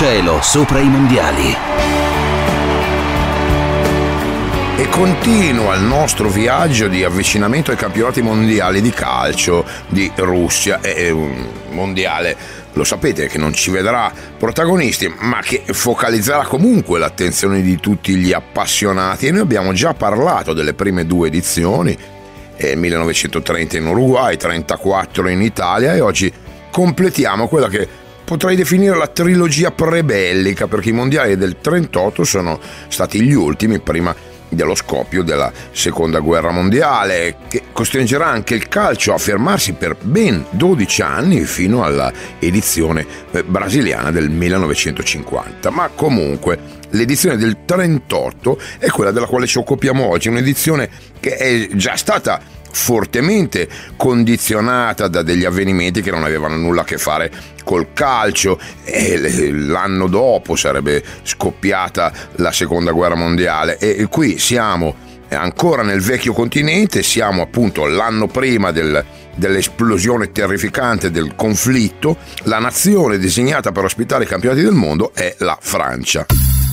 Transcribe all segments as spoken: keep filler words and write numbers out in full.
cielo sopra i mondiali. E continua il nostro viaggio di avvicinamento ai campionati mondiali di calcio di Russia. È un mondiale, lo sapete, che non ci vedrà protagonisti, ma che focalizzerà comunque l'attenzione di tutti gli appassionati. E noi abbiamo già parlato delle prime due edizioni, eh, millenovecentotrenta in Uruguay, trentaquattro in Italia, e oggi completiamo quella che potrei definire la trilogia prebellica, perché i mondiali del trentotto sono stati gli ultimi prima dello scoppio della seconda guerra mondiale, che costringerà anche il calcio a fermarsi per ben dodici anni fino alla edizione brasiliana del millenovecentocinquanta. Ma comunque l'edizione del trentotto è quella della quale ci occupiamo oggi, un'edizione che è già stata fortemente condizionata da degli avvenimenti che non avevano nulla a che fare col calcio, e l'anno dopo sarebbe scoppiata la seconda guerra mondiale, e qui siamo ancora nel vecchio continente, siamo appunto l'anno prima del, dell'esplosione terrificante del conflitto. La nazione designata per ospitare i campionati del mondo è la Francia,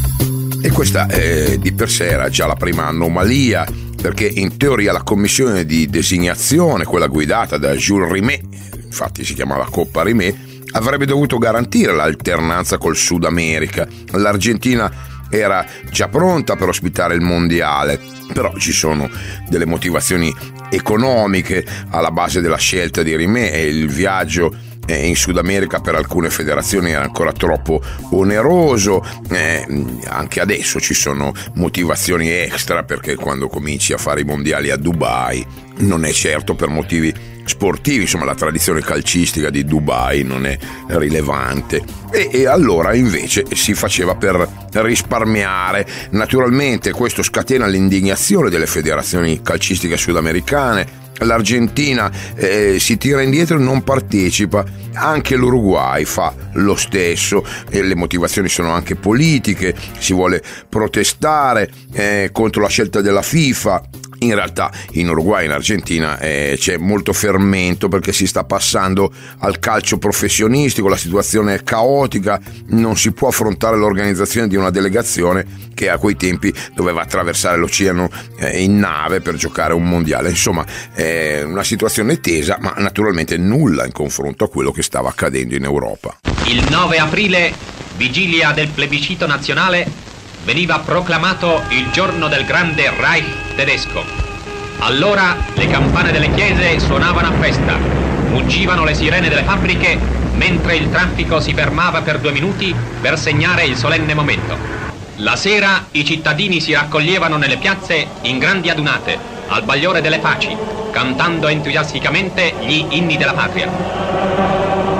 e questa eh, di per sé era già la prima anomalia, perché in teoria la commissione di designazione, quella guidata da Jules Rimet, infatti si chiamava Coppa Rimet, avrebbe dovuto garantire l'alternanza col Sud America. L'Argentina era già pronta per ospitare il mondiale, però ci sono delle motivazioni economiche alla base della scelta di Rimet, e il viaggio in Sud America per alcune federazioni era ancora troppo oneroso. Eh, anche adesso ci sono motivazioni extra, perché quando cominci a fare i mondiali a Dubai non è certo per motivi sportivi, insomma la tradizione calcistica di Dubai non è rilevante, e, e allora invece si faceva per risparmiare. Naturalmente questo scatena l'indignazione delle federazioni calcistiche sudamericane. L'Argentina eh, si tira indietro e non partecipa, anche l'Uruguay fa lo stesso, e le motivazioni sono anche politiche, si vuole protestare eh, contro la scelta della FIFA. In realtà in Uruguay e in Argentina eh, c'è molto fermento, perché si sta passando al calcio professionistico, la situazione è caotica, non si può affrontare l'organizzazione di una delegazione che a quei tempi doveva attraversare l'oceano eh, in nave per giocare un mondiale. Insomma, è una situazione tesa, ma naturalmente nulla in confronto a quello che stava accadendo in Europa. Il nove aprile, vigilia del plebiscito nazionale, veniva proclamato il giorno del grande Reich tedesco. Allora le campane delle chiese suonavano a festa, muggivano le sirene delle fabbriche, mentre il traffico si fermava per due minuti per segnare il solenne momento. La sera i cittadini si raccoglievano nelle piazze in grandi adunate, al bagliore delle faci, cantando entusiasticamente gli inni della patria.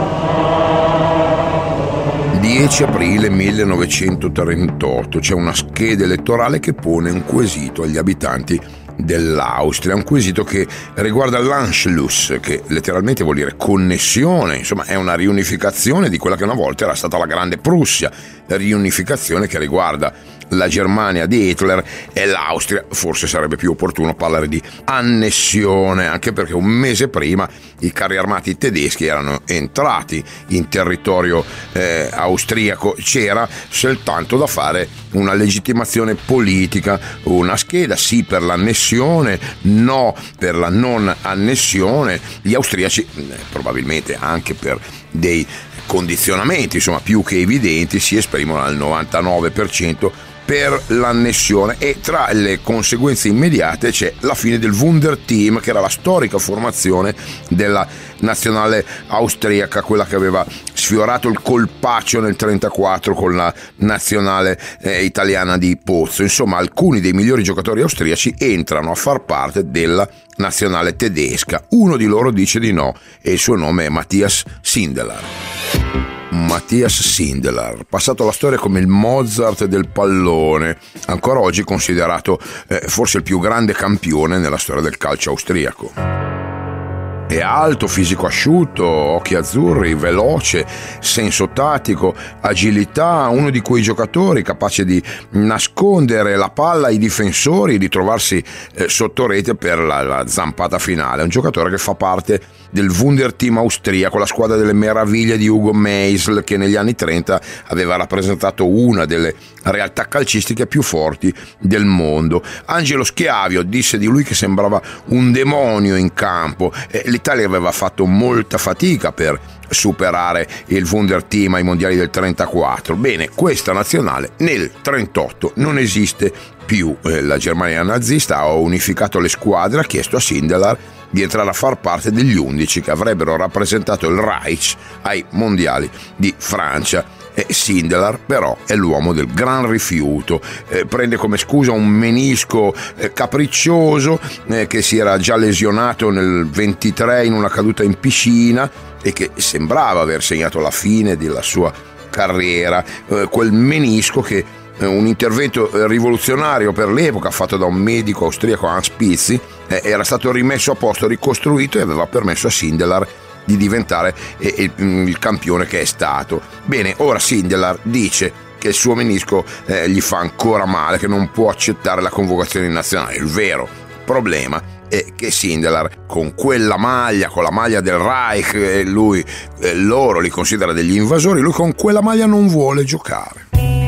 dieci aprile millenovecentotrentotto, c'è una scheda elettorale che pone un quesito agli abitanti dell'Austria, un quesito che riguarda l'Anschluss, che letteralmente vuol dire connessione, insomma è una riunificazione di quella che una volta era stata la Grande Prussia, riunificazione che riguarda la Germania di Hitler e l'Austria. Forse sarebbe più opportuno parlare di annessione, anche perché un mese prima i carri armati tedeschi erano entrati in territorio eh, austriaco. C'era soltanto da fare una legittimazione politica, una scheda sì per l'annessione, no per la non annessione. Gli austriaci, probabilmente anche per dei condizionamenti insomma più che evidenti, si esprimono al novantanove per cento per l'annessione, e tra le conseguenze immediate c'è la fine del Wunderteam, che era la storica formazione della nazionale austriaca, quella che aveva sfiorato il colpaccio nel trentaquattro con la nazionale eh, italiana di Pozzo. Insomma, alcuni dei migliori giocatori austriaci entrano a far parte della nazionale tedesca. Uno di loro dice di no, e il suo nome è Matthias Sindelar. Matthias Sindelar, passato alla storia come il Mozart del pallone, ancora oggi considerato eh, forse il più grande campione nella storia del calcio austriaco. È alto, fisico asciutto, occhi azzurri, veloce, senso tattico, agilità, uno di quei giocatori capace di nascondere la palla ai difensori e di trovarsi eh, sotto rete per la, la zampata finale. È un giocatore che fa parte del Wunderteam austriaco, la squadra delle meraviglie di Hugo Meisl, che negli anni trenta aveva rappresentato una delle realtà calcistiche più forti del mondo. Angelo Schiavio disse di lui che sembrava un demonio in campo. Eh, L'Italia aveva fatto molta fatica per superare il Wunderteam ai mondiali del trentaquattro. Bene, questa nazionale nel trentotto non esiste più. Eh, la Germania nazista ha unificato le squadre, ha chiesto a Sindelar di entrare a far parte degli undici che avrebbero rappresentato il Reich ai mondiali di Francia. E Sindelar però è l'uomo del gran rifiuto, eh, prende come scusa un menisco eh, capriccioso eh, che si era già lesionato nel ventitré in una caduta in piscina e che sembrava aver segnato la fine della sua carriera, eh, quel menisco che eh, un intervento rivoluzionario per l'epoca fatto da un medico austriaco, Hans Pizzi, eh, era stato rimesso a posto, ricostruito e aveva permesso a Sindelar di diventare eh, il, il campione che è stato. Bene, ora Sindelar dice che il suo menisco eh, gli fa ancora male, che non può accettare la convocazione in nazionale. Il vero problema è che Sindelar con quella maglia, con la maglia del Reich, eh, lui, eh, loro li considera degli invasori, lui con quella maglia non vuole giocare.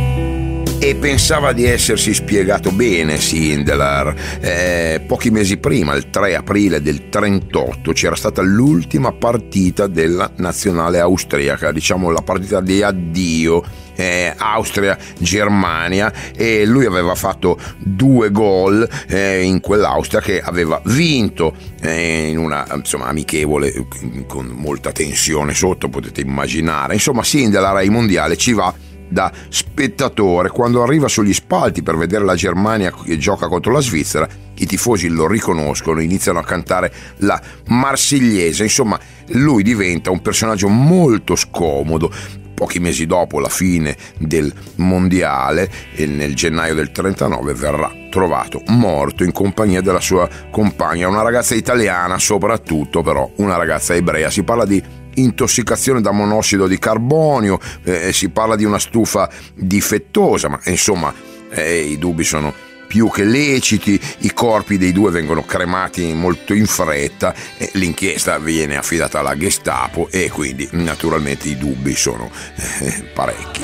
E pensava di essersi spiegato bene Sindelar. Eh, pochi mesi prima, il tre aprile del trentotto, c'era stata l'ultima partita della nazionale austriaca, diciamo la partita di addio, eh, Austria-Germania, e lui aveva fatto due gol eh, in quell'Austria che aveva vinto eh, in una insomma amichevole con molta tensione sotto, potete immaginare. Insomma, Sindelar ai mondiali ci va da spettatore. Quando arriva sugli spalti per vedere la Germania che gioca contro la Svizzera, i tifosi lo riconoscono, iniziano a cantare la Marsigliese. Insomma, lui diventa un personaggio molto scomodo. Pochi mesi dopo la fine del mondiale, nel gennaio del trentanove, verrà trovato morto in compagnia della sua compagna, una ragazza italiana, soprattutto però una ragazza ebrea. Si parla di intossicazione da monossido di carbonio, eh, si parla di una stufa difettosa, ma insomma eh, i dubbi sono più che leciti. I corpi dei due vengono cremati molto in fretta, eh, l'inchiesta viene affidata alla Gestapo e quindi naturalmente i dubbi sono eh, parecchi.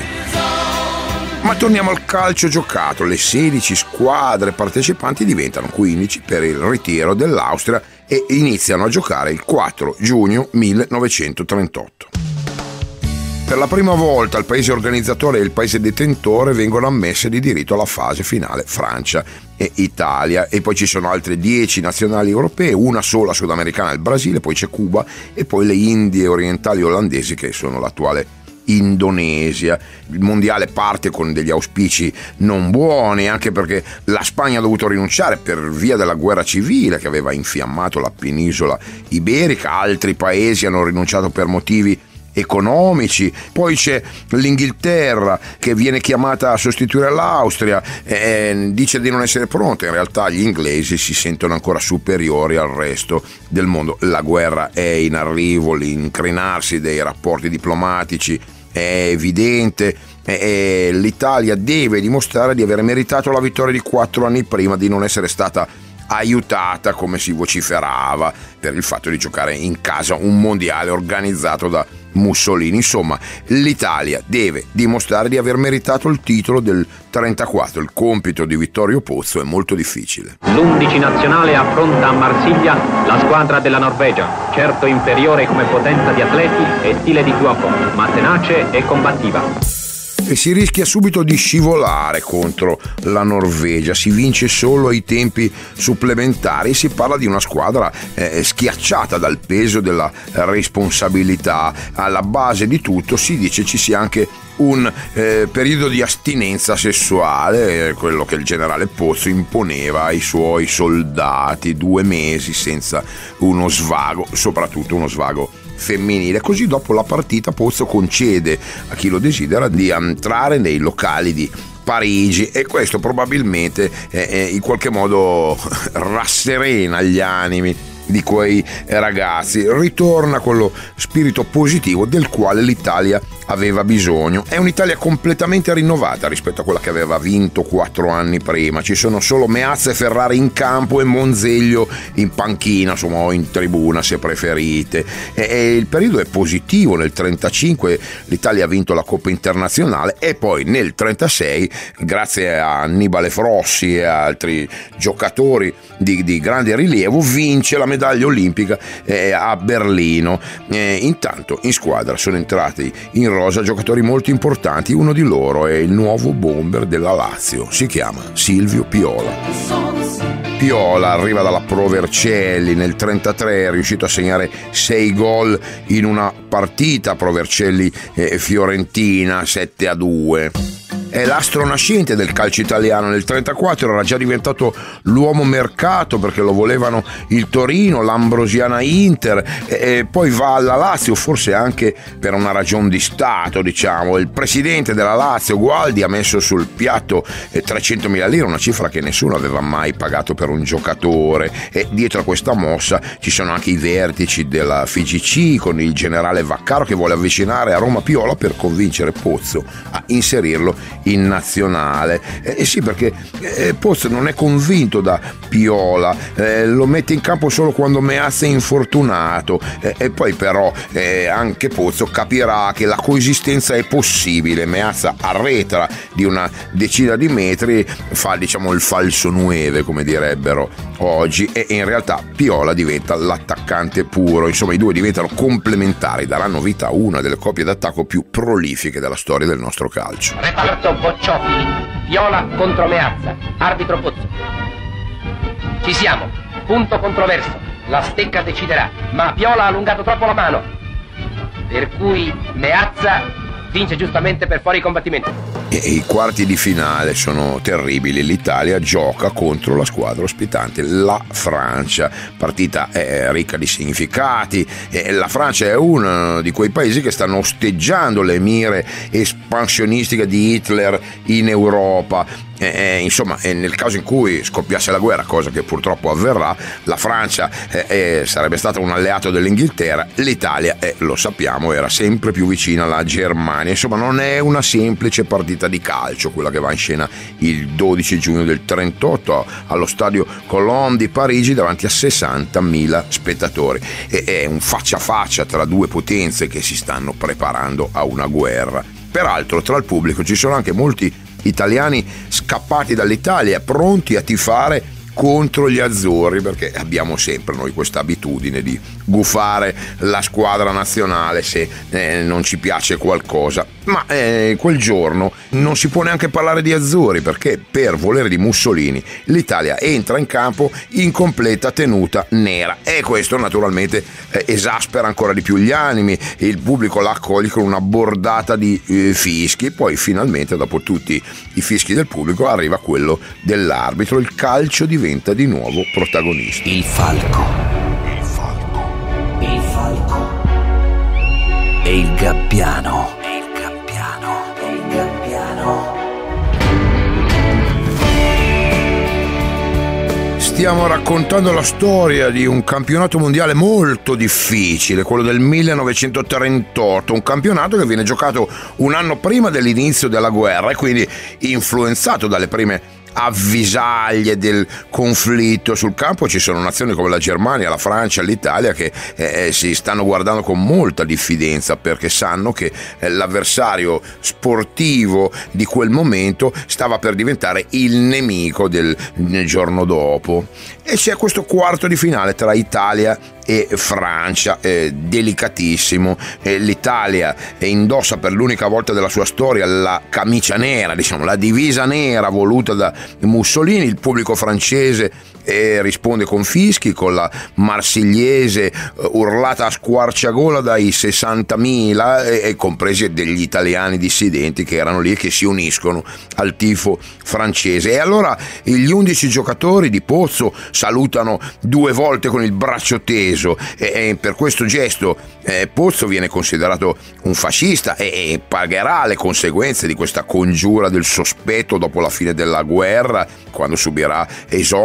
Ma torniamo al calcio giocato. Le sedici squadre partecipanti diventano quindici per il ritiro dell'Austria e iniziano a giocare il quattro giugno millenovecentotrentotto. Per la prima volta il paese organizzatore e il paese detentore vengono ammessi di diritto alla fase finale, Francia e Italia, e poi ci sono altre dieci nazionali europee, una sola sudamericana, il Brasile, poi c'è Cuba e poi le Indie orientali olandesi che sono l'attuale Indonesia. Il mondiale parte con degli auspici non buoni, anche perché la Spagna ha dovuto rinunciare per via della guerra civile che aveva infiammato la penisola iberica, altri paesi hanno rinunciato per motivi economici, poi c'è l'Inghilterra che viene chiamata a sostituire l'Austria, e dice di non essere pronta. In realtà gli inglesi si sentono ancora superiori al resto del mondo. La guerra è in arrivo, l'incrinarsi dei rapporti diplomatici è evidente e l'Italia deve dimostrare di aver meritato la vittoria di quattro anni prima, di non essere stata aiutata come si vociferava per il fatto di giocare in casa un mondiale organizzato da Mussolini. Insomma, l'Italia deve dimostrare di aver meritato il titolo del trentaquattro. Il compito di Vittorio Pozzo è molto difficile. L'undici nazionale affronta a Marsiglia la squadra della Norvegia, certo inferiore come potenza di atleti e stile di gioco, ma tenace e combattiva. E si rischia subito di scivolare contro la Norvegia. Si vince solo ai tempi supplementari. Si parla di una squadra eh, schiacciata dal peso della responsabilità. Alla base di tutto si dice ci sia anche un eh, periodo di astinenza sessuale, eh, quello che il generale Pozzo imponeva ai suoi soldati, due mesi senza uno svago, soprattutto uno svago femminile. Così dopo la partita Pozzo concede a chi lo desidera di entrare nei locali di Parigi e questo probabilmente eh, in qualche modo rasserena gli animi di quei ragazzi. Ritorna quello spirito positivo del quale l'Italia aveva bisogno. È un'Italia completamente rinnovata rispetto a quella che aveva vinto quattro anni prima. Ci sono solo Meazza e Ferrari in campo e Monzeglio in panchina, insomma, o in tribuna se preferite. E, e il periodo è positivo. Nel trentacinque l'Italia ha vinto la Coppa Internazionale e poi nel trentasei, grazie a Annibale Frossi e altri giocatori di, di grande rilievo, vince la medaglia olimpica eh, a Berlino. Eh, intanto in squadra sono entrati in rosa giocatori molto importanti. Uno di loro è il nuovo bomber della Lazio, si chiama Silvio Piola. Piola arriva dalla Pro Vercelli, nel trentatré è riuscito a segnare sei gol in una partita Pro Vercelli eh, Fiorentina sette a due. È l'astro nascente del calcio italiano. Nel trentaquattro era già diventato l'uomo mercato perché lo volevano il Torino, l'Ambrosiana Inter, e poi va alla Lazio, forse anche per una ragione di Stato, diciamo. Il presidente della Lazio, Gualdi, ha messo sul piatto trecentomila lire, una cifra che nessuno aveva mai pagato per un giocatore, e dietro a questa mossa ci sono anche i vertici della F I G C con il generale Vaccaro che vuole avvicinare a Roma Piola per convincere Pozzo a inserirlo in nazionale. Eh, sì, perché eh, Pozzo non è convinto da Piola, eh, lo mette in campo solo quando Meazza è infortunato, eh, e poi però eh, anche Pozzo capirà che la coesistenza è possibile. Meazza arretra di una decina di metri, fa diciamo il falso nueve come direbbero oggi, e in realtà Piola diventa l'attaccante puro. Insomma, i due diventano complementari, daranno vita a una delle coppie d'attacco più prolifiche della storia del nostro calcio. Reparto Bocciofili, Piola contro Meazza, arbitro Pozzo. Ci siamo, punto controverso, la stecca deciderà, ma Piola ha allungato troppo la mano, per cui Meazza vince giustamente per fuori combattimento. E i quarti di finale sono terribili. L'Italia gioca contro la squadra ospitante, la Francia. Partita è ricca di significati. E la Francia è uno di quei paesi che stanno osteggiando le mire espansionistiche di Hitler in Europa. Eh, insomma, eh, nel caso in cui scoppiasse la guerra, cosa che purtroppo avverrà, la Francia eh, eh, sarebbe stata un alleato dell'Inghilterra. L'Italia, eh, lo sappiamo, era sempre più vicina alla Germania. Insomma, non è una semplice partita di calcio quella che va in scena il dodici giugno del trentotto allo stadio Colombe di Parigi davanti a sessantamila spettatori. E, è un faccia a faccia tra due potenze che si stanno preparando a una guerra. Peraltro, tra il pubblico ci sono anche molti italiani scappati dall'Italia, pronti a tifare contro gli azzurri, perché abbiamo sempre noi questa abitudine di gufare la squadra nazionale se eh, non ci piace qualcosa. Ma eh, quel giorno non si può neanche parlare di azzurri, perché per volere di Mussolini l'Italia entra in campo in completa tenuta nera, e questo naturalmente eh, esaspera ancora di più gli animi. Il pubblico la accoglie con una bordata di eh, fischi. Poi finalmente, dopo tutti i fischi del pubblico, arriva quello dell'arbitro. Il calcio diventa di nuovo protagonista. Il falco. Il falco. Il falco. E il gabbiano. E il gabbiano. E il gabbiano. Stiamo raccontando la storia di un campionato mondiale molto difficile, quello del millenovecentotrentotto, un campionato che viene giocato un anno prima dell'inizio della guerra e quindi influenzato dalle prime avvisaglie del conflitto. Sul campo ci sono nazioni come la Germania, la Francia, l'Italia che eh, si stanno guardando con molta diffidenza, perché sanno che eh, l'avversario sportivo di quel momento stava per diventare il nemico del, del giorno dopo. E c'è questo quarto di finale tra Italia e Francia, eh, delicatissimo. Eh, L'Italia eh, indossa per l'unica volta della sua storia la camicia nera, diciamo la divisa nera voluta da Mussolini. Il pubblico francese eh, risponde con fischi, con la marsigliese eh, urlata a squarciagola dai sessantamila, eh, compresi degli italiani dissidenti che erano lì e che si uniscono al tifo francese. E allora gli undici giocatori di Pozzo salutano due volte con il braccio teso, e, e per questo gesto eh, Pozzo viene considerato un fascista e, e pagherà le conseguenze di questa congiura del sospetto dopo la fine della guerra, quando subirà esonero e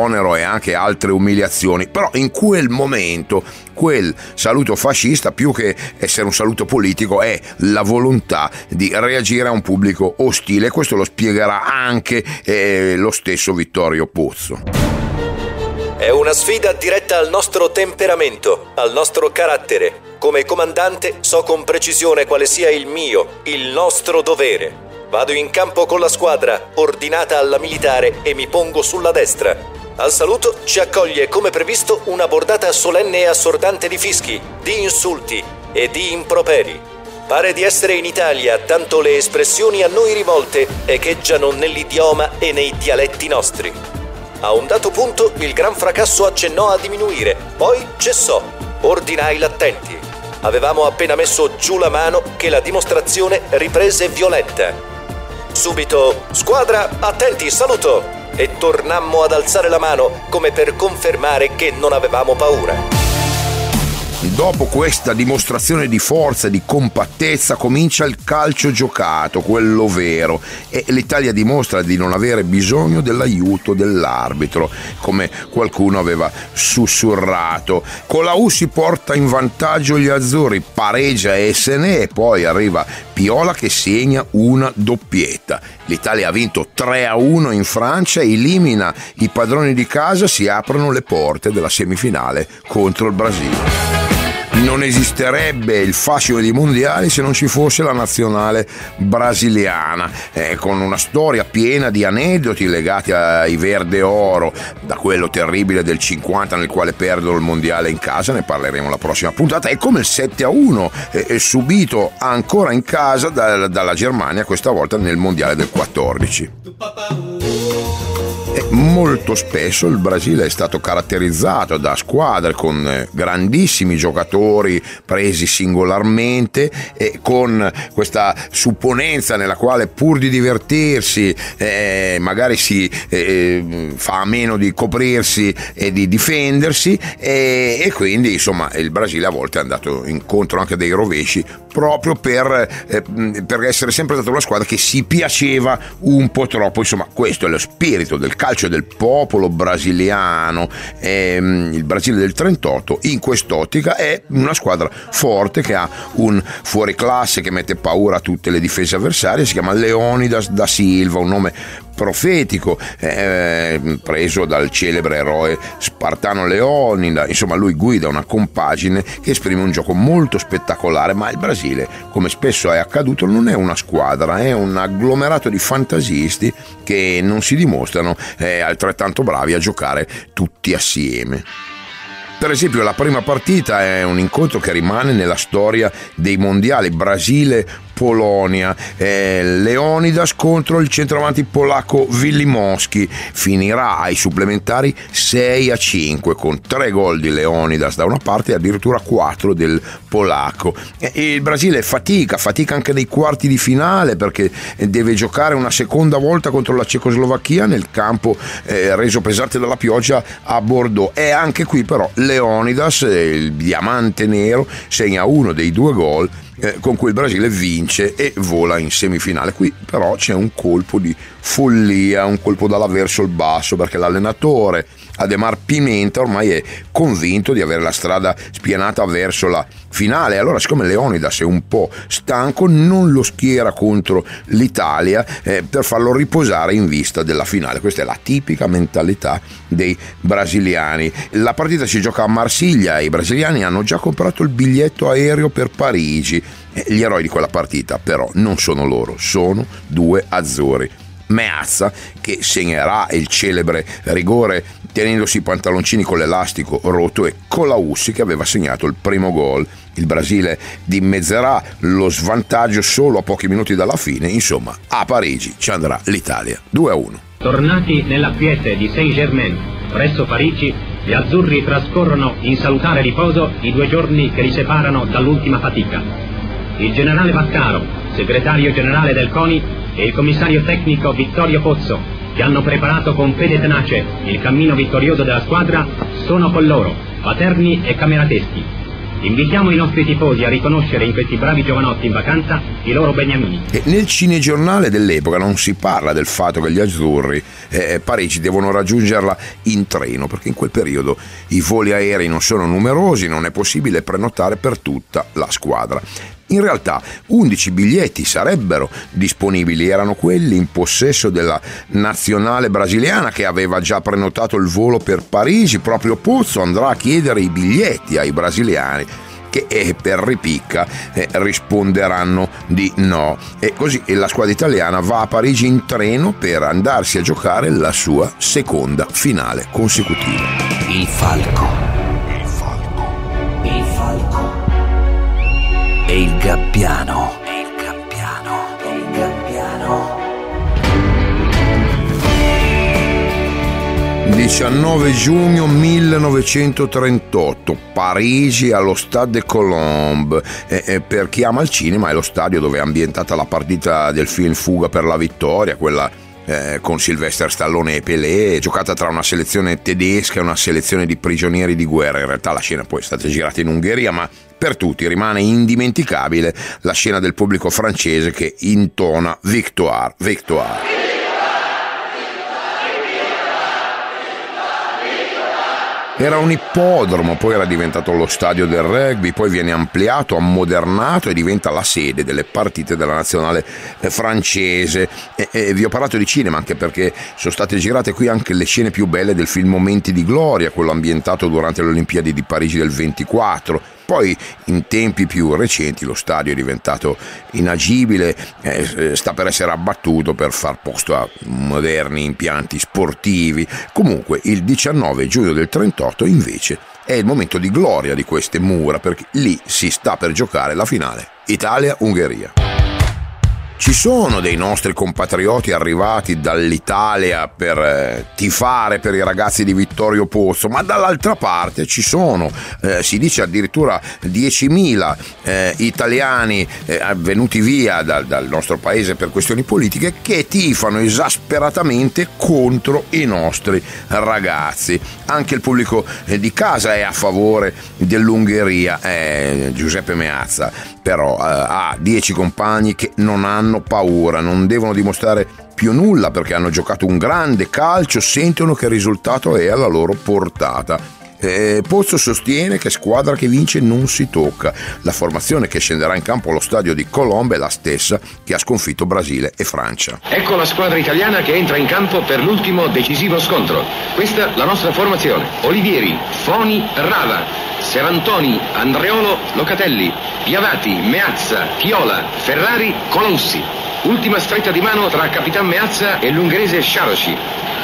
anche altre umiliazioni, però in quel momento quel saluto fascista, più che essere un saluto politico, è la volontà di reagire a un pubblico ostile. Questo lo spiegherà anche eh, lo stesso Vittorio Pozzo. È una sfida diretta al nostro temperamento, al nostro carattere. Come comandante so con precisione quale sia il mio, il nostro dovere. Vado in campo con la squadra, ordinata alla militare, e mi pongo sulla destra. Al saluto ci accoglie come previsto una bordata solenne e assordante di fischi, di insulti e di improperi. Pare di essere in Italia, tanto le espressioni a noi rivolte echeggiano nell'idioma e nei dialetti nostri. A un dato punto il gran fracasso accennò a diminuire, poi cessò. Ordinai l'attenti. Avevamo appena messo giù la mano che la dimostrazione riprese violenta. Subito, squadra, attenti, saluto! E tornammo ad alzare la mano come per confermare che non avevamo paura. Dopo questa dimostrazione di forza e di compattezza comincia il calcio giocato, quello vero, e l'Italia dimostra di non avere bisogno dell'aiuto dell'arbitro, come qualcuno aveva sussurrato. Colau si porta in vantaggio gli azzurri, pareggia e se ne, e poi arriva Piola che segna una doppietta. L'Italia ha vinto tre a uno in Francia, elimina i padroni di casa, si aprono le porte della semifinale contro il Brasile. Non esisterebbe il fascino dei mondiali se non ci fosse la nazionale brasiliana, eh, con una storia piena di aneddoti legati ai verde oro, da quello terribile del cinquanta nel quale perdono il mondiale in casa, ne parleremo la prossima puntata, e come il sette a uno eh, subito ancora in casa da, dalla Germania, questa volta nel mondiale del quattordici. E molto spesso il Brasile è stato caratterizzato da squadre con grandissimi giocatori presi singolarmente e con questa supponenza nella quale, pur di divertirsi, eh, magari si eh, fa a meno di coprirsi e di difendersi, e, e quindi insomma il Brasile a volte è andato incontro anche dei rovesci proprio per, eh, per essere sempre stata una squadra che si piaceva un po' troppo. Insomma, questo è lo spirito del calcio del popolo brasiliano. Ehm, il Brasile del trentotto in quest'ottica è una squadra forte che ha un fuoriclasse che mette paura a tutte le difese avversarie, si chiama Leônidas da Silva, un nome profetico eh, preso dal celebre eroe spartano Leonida. Insomma, lui guida una compagine che esprime un gioco molto spettacolare, ma il Brasile, come spesso è accaduto, non è una squadra, è un agglomerato di fantasisti che non si dimostrano eh, altrettanto bravi a giocare tutti assieme. Per esempio, la prima partita è un incontro che rimane nella storia dei mondiali, Brasile-Polonia, eh, Leônidas contro il centravanti polacco Wilimowski. Finirà ai supplementari sei a cinque con tre gol di Leônidas da una parte e addirittura quattro del polacco. E il Brasile fatica, fatica anche nei quarti di finale, perché deve giocare una seconda volta contro la Cecoslovacchia nel campo eh, reso pesante dalla pioggia a Bordeaux. E anche qui però Leônidas, il diamante nero, segna uno dei due gol eh, con cui il Brasile vince e vola in semifinale. Qui però c'è un colpo di follia, un colpo dalla verso il basso, perché l'allenatore Ademar Pimenta ormai è convinto di avere la strada spianata verso la finale. Allora, siccome Leônidas è un po' stanco, non lo schiera contro l'Italia eh, per farlo riposare in vista della finale. Questa è la tipica mentalità dei brasiliani. La partita si gioca a Marsiglia e i brasiliani hanno già comprato il biglietto aereo per Parigi. Gli eroi di quella partita però non sono loro, sono due azzurri. Meazza, che segnerà il celebre rigore tenendosi i pantaloncini con l'elastico rotto, e Colaussi, che aveva segnato il primo gol. Il Brasile dimezzerà lo svantaggio solo a pochi minuti dalla fine. Insomma, a Parigi ci andrà l'Italia due a uno. Tornati nella quiete di Saint-Germain presso Parigi, gli azzurri trascorrono in salutare riposo i due giorni che li separano dall'ultima fatica. Il generale Vaccaro, segretario generale del CONI, e il commissario tecnico Vittorio Pozzo, che hanno preparato con fede tenace il cammino vittorioso della squadra, sono con loro, paterni e camerateschi. Invitiamo i nostri tifosi a riconoscere in questi bravi giovanotti in vacanza i loro beniamini. E nel cinegiornale dell'epoca non si parla del fatto che gli azzurri eh, Parigi devono raggiungerla in treno, perché in quel periodo i voli aerei non sono numerosi, non è possibile prenotare per tutta la squadra. In realtà undici biglietti sarebbero disponibili, erano quelli in possesso della nazionale brasiliana che aveva già prenotato il volo per Parigi. Proprio Pozzo andrà a chiedere i biglietti ai brasiliani che eh, per ripicca eh, risponderanno di no, e così la squadra italiana va a Parigi in treno per andarsi a giocare la sua seconda finale consecutiva. Il falco. Il falco. Il falco. E il gabbiano. E il gabbiano. E il gabbiano. diciannove giugno millenovecentotrentotto, Parigi allo Stade de Colombe. E, e per chi ama il cinema è lo stadio dove è ambientata la partita del film Fuga per la vittoria, quella eh, con Sylvester Stallone e Pelé, giocata tra una selezione tedesca e una selezione di prigionieri di guerra. In realtà la scena poi è stata girata in Ungheria, ma per tutti rimane indimenticabile la scena del pubblico francese che intona Victoire, Victoire. Era un ippodromo, poi era diventato lo stadio del rugby, poi viene ampliato, ammodernato e diventa la sede delle partite della nazionale francese. E, e vi ho parlato di cinema anche perché sono state girate qui anche le scene più belle del film Momenti di gloria, quello ambientato durante le Olimpiadi di Parigi del ventiquattro. Poi in tempi più recenti lo stadio è diventato inagibile, eh, sta per essere abbattuto per far posto a moderni impianti sportivi. Comunque il diciannove giugno del trentotto invece è il momento di gloria di queste mura, perché lì si sta per giocare la finale Italia-Ungheria. Ci sono dei nostri compatrioti arrivati dall'Italia per eh, tifare per i ragazzi di Vittorio Pozzo, ma dall'altra parte ci sono, eh, si dice addirittura diecimila eh, italiani eh, venuti via da, dal nostro paese per questioni politiche che tifano esasperatamente contro i nostri ragazzi. Anche il pubblico eh, di casa è a favore dell'Ungheria. Eh, Giuseppe Meazza però eh, ha dieci compagni che non hanno paura, non devono dimostrare più nulla perché hanno giocato un grande calcio, sentono che il risultato è alla loro portata. Eh, Pozzo sostiene che squadra che vince non si tocca. La formazione che scenderà in campo allo stadio di Colombe è la stessa che ha sconfitto Brasile e Francia. Ecco la squadra italiana che entra in campo per l'ultimo decisivo scontro. Questa la nostra formazione: Olivieri, Foni, Rava, Serantoni, Andreolo, Locatelli, Piavati, Meazza, Piola, Ferrari, Colaussi. Ultima stretta di mano tra Capitan Meazza e l'ungherese Sarosi.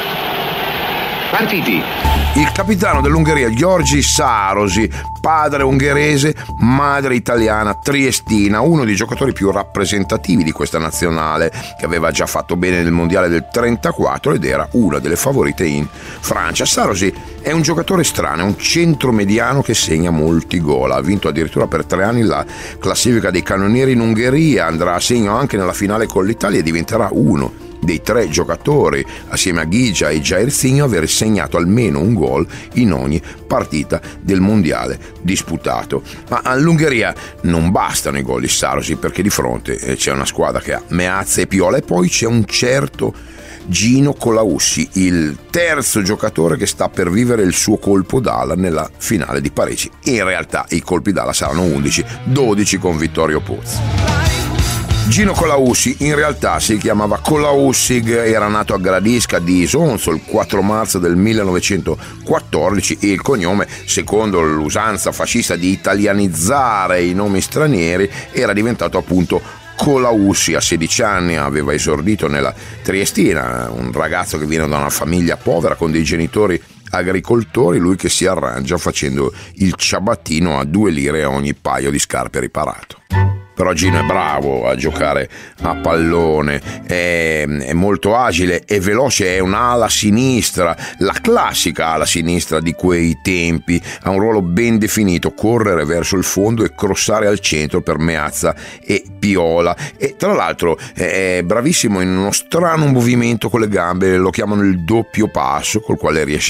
Partiti. Il capitano dell'Ungheria Giorgi Sarosi, padre ungherese, madre italiana triestina, uno dei giocatori più rappresentativi di questa nazionale, che aveva già fatto bene nel mondiale del trentaquattro ed era una delle favorite in Francia. Sarosi è un giocatore strano, è un centromediano che segna molti gol, ha vinto addirittura per tre anni la classifica dei cannonieri in Ungheria, andrà a segno anche nella finale con l'Italia e diventerà uno dei tre giocatori, assieme a Ghigia e Jairzinho, aver segnato almeno un gol in ogni partita del mondiale disputato. Ma all'Ungheria non bastano i gol di Sarosi, perché di fronte c'è una squadra che ha Meazza e Piola e poi c'è un certo Gino Colaussi, il terzo giocatore che sta per vivere il suo colpo d'ala nella finale di Parigi. In realtà i colpi d'ala saranno undici, dodici con Vittorio Pozzo. Gino Colaussi in realtà si chiamava Colaussig, era nato a Gradisca di Isonzo il quattro marzo del millenovecentoquattordici e il cognome, secondo l'usanza fascista di italianizzare i nomi stranieri, era diventato appunto Colaussi. A sedici anni aveva esordito nella Triestina, un ragazzo che viene da una famiglia povera con dei genitori agricoltori, lui che si arrangia facendo il ciabattino a due lire a ogni paio di scarpe riparato. Però Gino è bravo a giocare a pallone, è, è molto agile e veloce, è un'ala sinistra, la classica ala sinistra di quei tempi, ha un ruolo ben definito: correre verso il fondo e crossare al centro per Meazza e Piola. E tra l'altro è bravissimo in uno strano movimento con le gambe, lo chiamano il doppio passo, col quale riesce a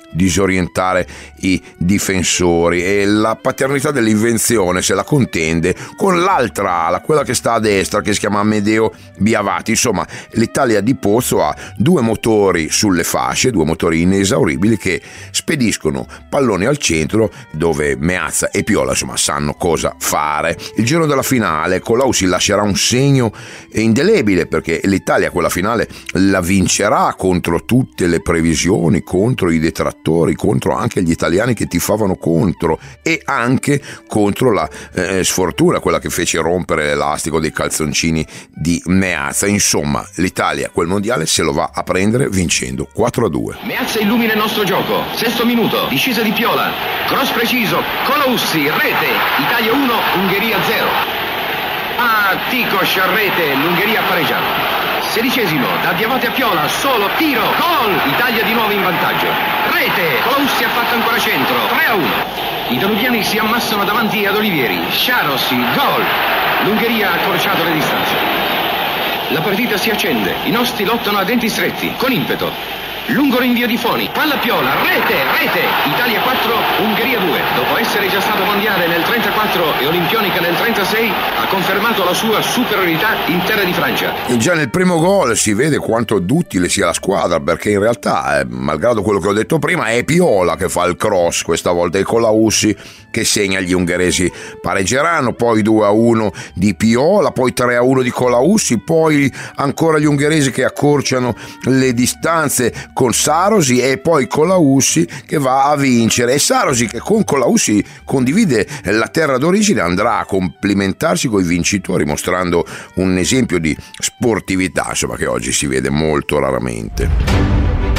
disorientare i difensori, e la paternità dell'invenzione se la contende con l'altra ala, quella che sta a destra, che si chiama Amedeo Biavati. Insomma, l'Italia di Pozzo ha due motori sulle fasce, due motori inesauribili che spediscono palloni al centro dove Meazza e Piola insomma sanno cosa fare. Il giorno della finale Colaussi lascerà un segno indelebile, perché l'Italia quella finale la vincerà contro tutte le previsioni, contro i detrattori, contro anche gli italiani che tifavano contro, e anche contro la eh, sfortuna, quella che fece rompere l'elastico dei calzoncini di Meazza. Insomma, l'Italia quel mondiale se lo va a prendere vincendo quattro a due. Meazza illumina il nostro gioco. Sesto minuto, discesa di Piola, cross preciso, Colaussi, rete, Italia uno, Ungheria zero. Ah, Tikos a rete, l'Ungheria ha pareggiato. Sedicesimo, da Biavati a Piola, solo tiro, gol, Italia di nuovo in vantaggio. Rete, Colaussi ha fatto ancora centro, tre a uno. I danubiani si ammassano davanti ad Olivieri, Sciarossi, gol. L'Ungheria ha accorciato le distanze. La partita si accende, i nostri lottano a denti stretti, con impeto. Lungo rinvio di Foni, palla Piola, rete, rete, Italia quattro, Ungheria due. Dopo essere già stato mondiale nel trentaquattro e olimpionica nel trentasei, ha confermato la sua superiorità in terra di Francia. E già nel primo gol si vede quanto duttile sia la squadra, perché in realtà, eh, malgrado quello che ho detto prima, è Piola che fa il cross, questa volta è Colaussi che segna. Gli ungheresi pareggeranno, poi due a uno di Piola, poi tre a uno di Colaussi, poi ancora gli ungheresi che accorciano le distanze con Sarosi, e poi Colaussi che va a vincere, e Sarosi che con Colaussi condivide la terra d'origine andrà a complimentarsi con i vincitori, mostrando un esempio di sportività insomma che oggi si vede molto raramente.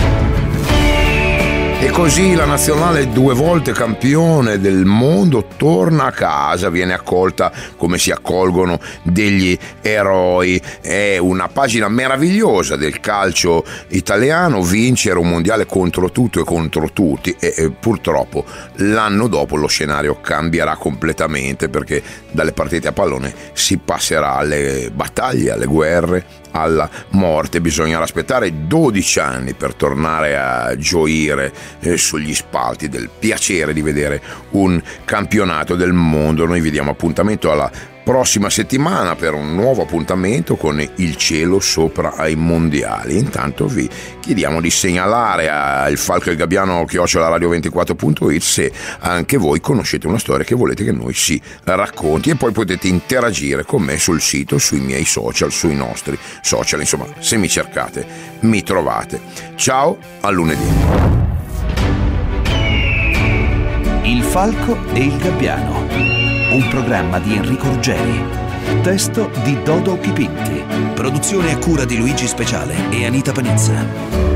E così la nazionale, due volte campione del mondo, torna a casa, viene accolta come si accolgono degli eroi. È una pagina meravigliosa del calcio italiano vincere un mondiale contro tutto e contro tutti, e, e purtroppo l'anno dopo lo scenario cambierà completamente, perché dalle partite a pallone si passerà alle battaglie, alle guerre, alla morte. Bisognerà aspettare dodici anni per tornare a gioire eh, sugli spalti del piacere di vedere un campionato del mondo. Noi vi diamo appuntamento alla prossima settimana per un nuovo appuntamento con il cielo sopra ai mondiali. Intanto vi chiediamo di segnalare al Falco e il Gabbiano chiocciola radio ventiquattro punto it se anche voi conoscete una storia che volete che noi si racconti, e poi potete interagire con me sul sito, sui miei social, sui nostri social, insomma se mi cercate mi trovate. Ciao, a lunedì. Il Falco e il Gabbiano, un programma di Enrico Ruggeri, testo di Dodo Chipinti, produzione a cura di Luigi Speciale e Anita Panizza.